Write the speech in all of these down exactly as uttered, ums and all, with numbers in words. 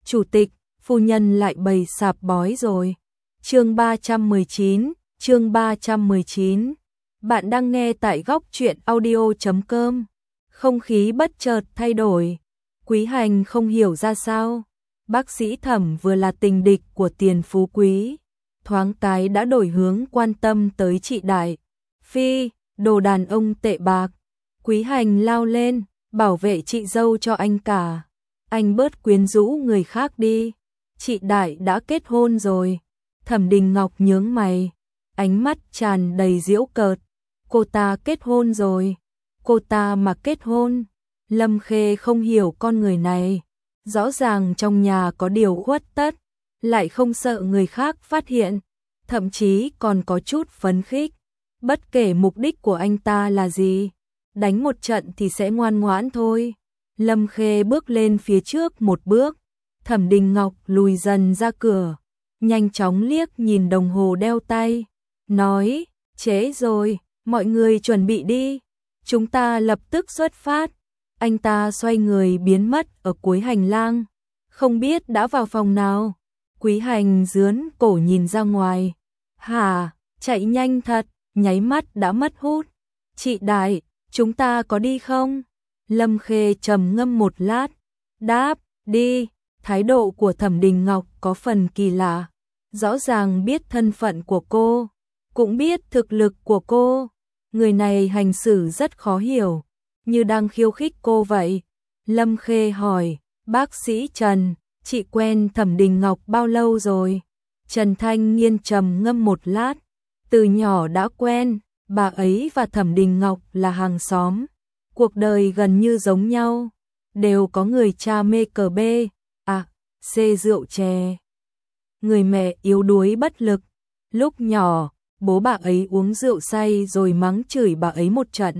Chủ tịch, phu nhân lại bày sạp bói rồi. Chương ba trăm mười chín, chương ba trăm mười chín. Bạn đang nghe tại góc truyện audio chấm com. Không khí bất chợt thay đổi. Quý Hành không hiểu ra sao. Bác sĩ Thẩm vừa là tình địch của Tiền Phú Quý, thoáng cái đã đổi hướng quan tâm tới chị Đại. Phi, đồ đàn ông tệ bạc. Quý Hành lao lên, bảo vệ chị dâu cho anh cả. Anh bớt quyến rũ người khác đi. Chị Đại đã kết hôn rồi. Thẩm Đình Ngọc nhướng mày, ánh mắt tràn đầy giễu cợt. Cô ta kết hôn rồi. Cô ta mà kết hôn. Lâm Khê không hiểu con người này. Rõ ràng trong nhà có điều khuất tất, lại không sợ người khác phát hiện, thậm chí còn có chút phấn khích. Bất kể mục đích của anh ta là gì, đánh một trận thì sẽ ngoan ngoãn thôi. Lâm Khê bước lên phía trước một bước, Thẩm Đình Ngọc lùi dần ra cửa, nhanh chóng liếc nhìn đồng hồ đeo tay, nói, trễ rồi, mọi người chuẩn bị đi, chúng ta lập tức xuất phát. Anh ta xoay người biến mất ở cuối hành lang, không biết đã vào phòng nào. Quý Hành dướn cổ nhìn ra ngoài. Hả, chạy nhanh thật, nháy mắt đã mất hút. Chị Đại, chúng ta có đi không? Lâm Khê trầm ngâm một lát, đáp, đi. Thái độ của Thẩm Đình Ngọc có phần kỳ lạ. Rõ ràng biết thân phận của cô, cũng biết thực lực của cô. Người này hành xử rất khó hiểu, như đang khiêu khích cô vậy. Lâm Khê hỏi, bác sĩ Trần, chị quen Thẩm Đình Ngọc bao lâu rồi? Trần Thanh Nghiên trầm ngâm một lát, từ nhỏ đã quen, bà ấy và Thẩm Đình Ngọc là hàng xóm, cuộc đời gần như giống nhau, đều có người cha mê cờ bê, à, xê rượu chè. Người mẹ yếu đuối bất lực, lúc nhỏ, bố bà ấy uống rượu say rồi mắng chửi bà ấy một trận.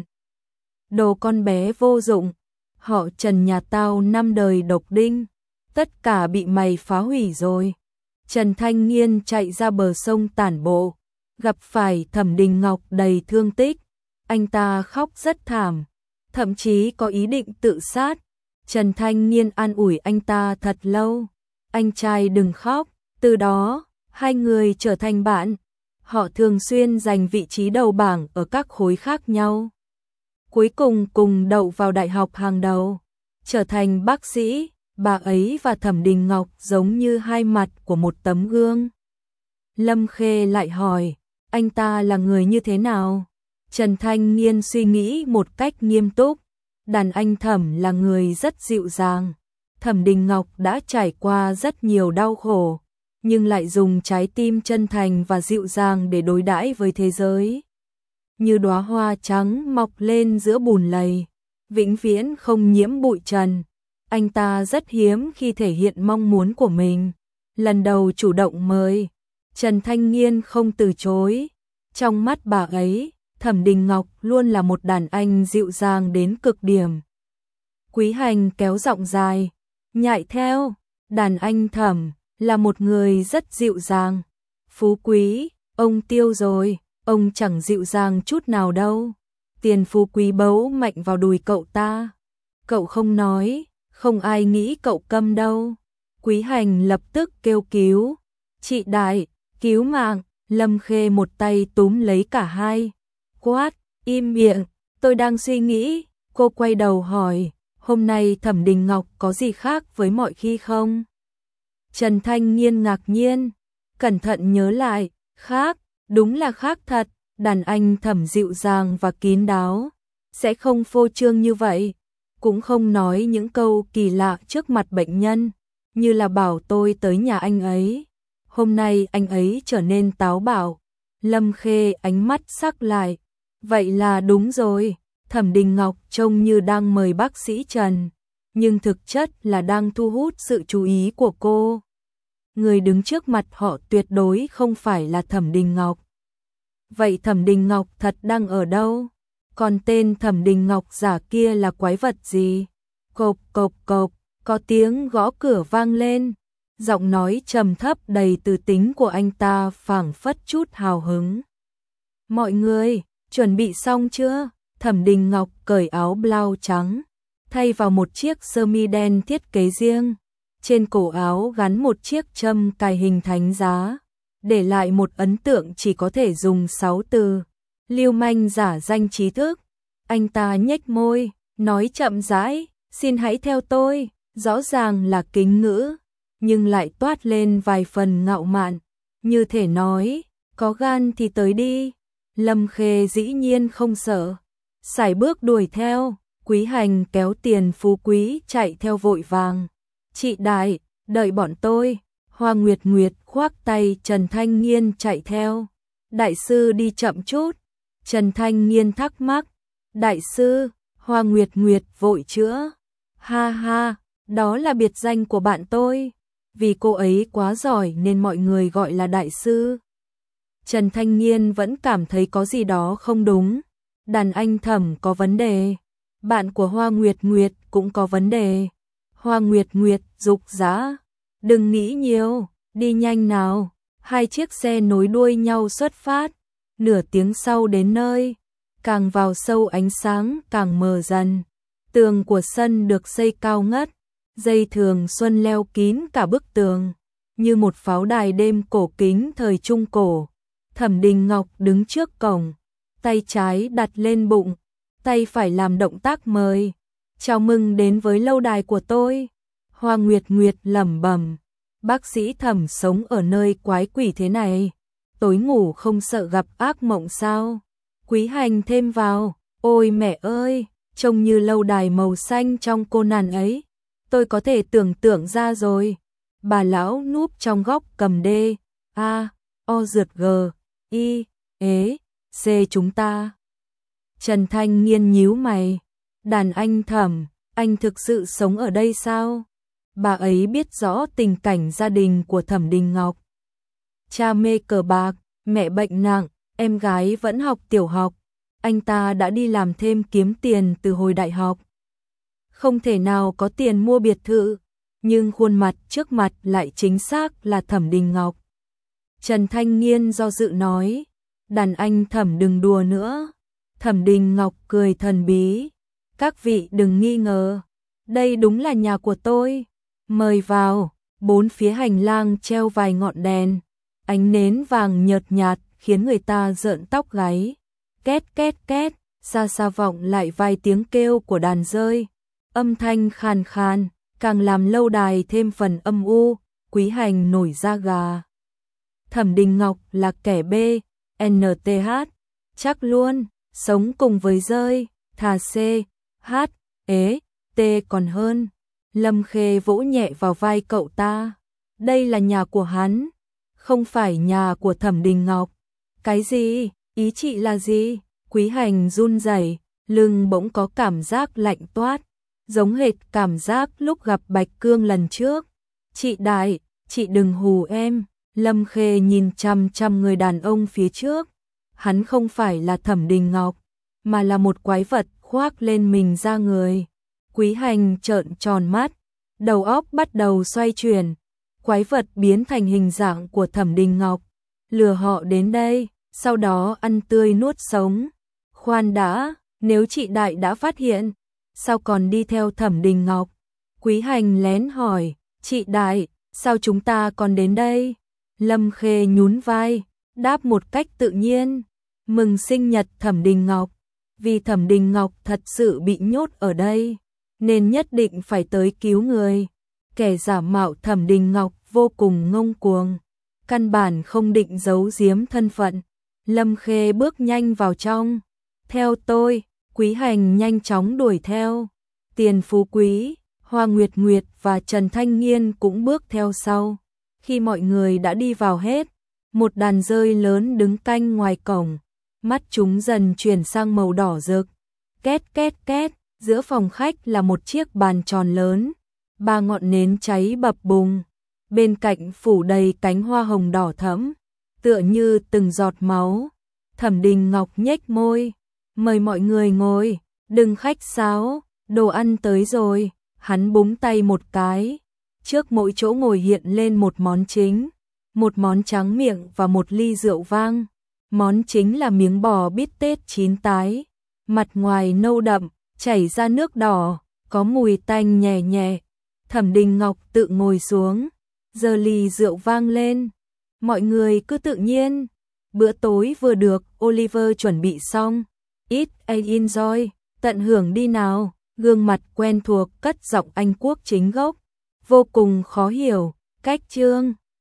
Đồ con bé vô dụng, họ Trần nhà tao năm đời độc đinh, tất cả bị mày phá hủy rồi. Trần Thanh Nghiên chạy ra bờ sông tản bộ, gặp phải Thẩm Đình Ngọc đầy thương tích, anh ta khóc rất thảm, thậm chí có ý định tự sát. Trần Thanh Nghiên an ủi anh ta thật lâu, anh trai đừng khóc, từ đó, hai người trở thành bạn, họ thường xuyên giành vị trí đầu bảng ở các khối khác nhau. Cuối cùng cùng đậu vào đại học hàng đầu, trở thành bác sĩ, bà ấy và Thẩm Đình Ngọc giống như hai mặt của một tấm gương. Lâm Khê lại hỏi, anh ta là người như thế nào? Trần Thanh Nghiên suy nghĩ một cách nghiêm túc, đàn anh Thẩm là người rất dịu dàng. Thẩm Đình Ngọc đã trải qua rất nhiều đau khổ, nhưng lại dùng trái tim chân thành và dịu dàng để đối đãi với thế giới. Như đóa hoa trắng mọc lên giữa bùn lầy, vĩnh viễn không nhiễm bụi trần. Anh ta rất hiếm khi thể hiện mong muốn của mình. Lần đầu chủ động mời, Trần Thanh Nghiên không từ chối. Trong mắt bà ấy, Thẩm Đình Ngọc luôn là một đàn anh dịu dàng đến cực điểm. Quý Hành kéo giọng dài, nhại theo, đàn anh Thẩm là một người rất dịu dàng. Phú Quý, ông tiêu rồi. Ông chẳng dịu dàng chút nào đâu. Tiền Phú Quý bấu mạnh vào đùi cậu ta. Cậu không nói, không ai nghĩ cậu câm đâu. Quý Hành lập tức kêu cứu. Chị Đại, cứu mạng. Lâm Khê một tay túm lấy cả hai. Quát, im miệng, tôi đang suy nghĩ. Cô quay đầu hỏi, hôm nay Thẩm Đình Ngọc có gì khác với mọi khi không? Trần Thanh Nghiên ngạc nhiên, cẩn thận nhớ lại, khác. Đúng là khác thật, đàn anh Thẩm dịu dàng và kín đáo, sẽ không phô trương như vậy, cũng không nói những câu kỳ lạ trước mặt bệnh nhân, như là bảo tôi tới nhà anh ấy. Hôm nay anh ấy trở nên táo bạo. Lâm Khê ánh mắt sắc lại, vậy là đúng rồi, Thẩm Đình Ngọc trông như đang mời bác sĩ Trần, nhưng thực chất là đang thu hút sự chú ý của cô. Người đứng trước mặt họ tuyệt đối không phải là Thẩm Đình Ngọc. Vậy Thẩm Đình Ngọc thật đang ở đâu? Còn tên Thẩm Đình Ngọc giả kia là quái vật gì? Cộp cộp cộp, có tiếng gõ cửa vang lên. Giọng nói trầm thấp đầy từ tính của anh ta phảng phất chút hào hứng. Mọi người, chuẩn bị xong chưa? Thẩm Đình Ngọc cởi áo blau trắng, thay vào một chiếc sơ mi đen thiết kế riêng. trên cổ áo gắn một chiếc châm cài hình thánh giá, để lại một ấn tượng chỉ có thể dùng sáu từ: lưu manh giả danh trí thức. Anh ta nhếch môi, nói chậm rãi, xin hãy theo tôi, rõ ràng là kính ngữ, nhưng lại toát lên vài phần ngạo mạn, như thể nói, có gan thì tới đi. Lâm Khê dĩ nhiên không sợ, sải bước đuổi theo. Quý Hành kéo Tiền Phú Quý chạy theo vội vàng. Chị Đại, đợi bọn tôi. Hoa Nguyệt Nguyệt khoác tay Trần Thanh Nghiên chạy theo. Đại sư đi chậm chút. Trần Thanh Nghiên thắc mắc. Đại sư, Hoa Nguyệt Nguyệt vội chữa. Ha ha, đó là biệt danh của bạn tôi. Vì cô ấy quá giỏi nên mọi người gọi là đại sư. Trần Thanh Nghiên vẫn cảm thấy có gì đó không đúng. Đàn anh Thẩm có vấn đề. Bạn của Hoa Nguyệt Nguyệt cũng có vấn đề. Hoa Nguyệt Nguyệt giục giã. Đừng nghĩ nhiều, đi nhanh nào. Hai chiếc xe nối đuôi nhau xuất phát. Nửa tiếng sau đến nơi. Càng vào sâu ánh sáng càng mờ dần. Tường của sân được xây cao ngất. Dây thường xuân leo kín cả bức tường. Như một pháo đài đêm cổ kính thời Trung Cổ. Thẩm Đình Ngọc đứng trước cổng. Tay trái đặt lên bụng. Tay phải làm động tác mời. Chào mừng đến với lâu đài của tôi. Hoa Nguyệt Nguyệt lẩm bẩm. Bác sĩ Thẩm sống ở nơi quái quỷ thế này. Tối ngủ không sợ gặp ác mộng sao? Quý Hành thêm vào. Ôi mẹ ơi, trông như lâu đài màu xanh trong Conan ấy. Tôi có thể tưởng tượng ra rồi. Bà lão núp trong góc cầm đê. A, O rượt G, I, ế, C chúng ta. Trần Thanh Nghiên nhíu mày. Đàn anh Thẩm, anh thực sự sống ở đây sao? Bà ấy biết rõ tình cảnh gia đình của Thẩm Đình Ngọc. Cha mê cờ bạc, mẹ bệnh nặng, em gái vẫn học tiểu học. Anh ta đã đi làm thêm kiếm tiền từ hồi đại học. Không thể nào có tiền mua biệt thự, nhưng khuôn mặt trước mặt lại chính xác là Thẩm Đình Ngọc. Trần Thanh Nghiên do dự nói, đàn anh Thẩm đừng đùa nữa. Thẩm Đình Ngọc cười thần bí, các vị đừng nghi ngờ, đây đúng là nhà của tôi. Mời vào. Bốn phía hành lang treo vài ngọn đèn, ánh nến vàng nhợt nhạt khiến người ta rợn tóc gáy. Két két két, xa xa vọng lại vài tiếng kêu của đàn rơi, âm thanh khàn khàn, càng làm lâu đài thêm phần âm u. Quý Hành nổi da gà. Thẩm Đình Ngọc là kẻ B, N T H, chắc luôn, sống cùng với rơi, thà C, H, ế, T còn hơn. Lâm Khê vỗ nhẹ vào vai cậu ta. Đây là nhà của hắn, không phải nhà của Thẩm Đình Ngọc. Cái gì? Ý chị là gì? Quý Hành run rẩy, lưng bỗng có cảm giác lạnh toát, giống hệt cảm giác lúc gặp Bạch Cương lần trước. Chị Đại, chị đừng hù em. Lâm Khê nhìn chăm chăm người đàn ông phía trước. Hắn không phải là Thẩm Đình Ngọc, mà là một quái vật khoác lên mình da người. Quý Hành trợn tròn mắt, đầu óc bắt đầu xoay chuyển. Quái vật biến thành hình dạng của Thẩm Đình Ngọc, lừa họ đến đây, sau đó ăn tươi nuốt sống. Khoan đã, nếu chị Đại đã phát hiện, sao còn đi theo Thẩm Đình Ngọc? Quý Hành lén hỏi, chị Đại, sao chúng ta còn đến đây? Lâm Khê nhún vai, đáp một cách tự nhiên, mừng sinh nhật Thẩm Đình Ngọc. Vì Thẩm Đình Ngọc thật sự bị nhốt ở đây, nên nhất định phải tới cứu người. Kẻ giả mạo Thẩm Đình Ngọc vô cùng ngông cuồng, căn bản không định giấu giếm thân phận. Lâm Khê bước nhanh vào trong. Theo tôi. Quý Hành nhanh chóng đuổi theo. Tiền Phú Quý, Hoa Nguyệt Nguyệt và Trần Thanh Nghiên cũng bước theo sau. Khi mọi người đã đi vào hết, một đàn rơi lớn đứng canh ngoài cổng. Mắt chúng dần chuyển sang màu đỏ rực. Két két két, giữa phòng khách là một chiếc bàn tròn lớn, ba ngọn nến cháy bập bùng, bên cạnh phủ đầy cánh hoa hồng đỏ thẫm, tựa như từng giọt máu. Thẩm Đình Ngọc nhếch môi, mời mọi người ngồi, đừng khách sáo, đồ ăn tới rồi. Hắn búng tay một cái, trước mỗi chỗ ngồi hiện lên một món chính, một món tráng miệng và một ly rượu vang. Món chính là miếng bò bít tết chín tái, mặt ngoài nâu đậm, chảy ra nước đỏ, có mùi tanh nhẹ nhẹ. Thẩm Đình Ngọc tự ngồi xuống, giờ ly rượu vang lên. Mọi người cứ tự nhiên. Bữa tối vừa được Oliver chuẩn bị xong. Eat and enjoy, tận hưởng đi nào. Gương mặt quen thuộc cất giọng Anh quốc chính gốc. Vô cùng khó hiểu, cách chương.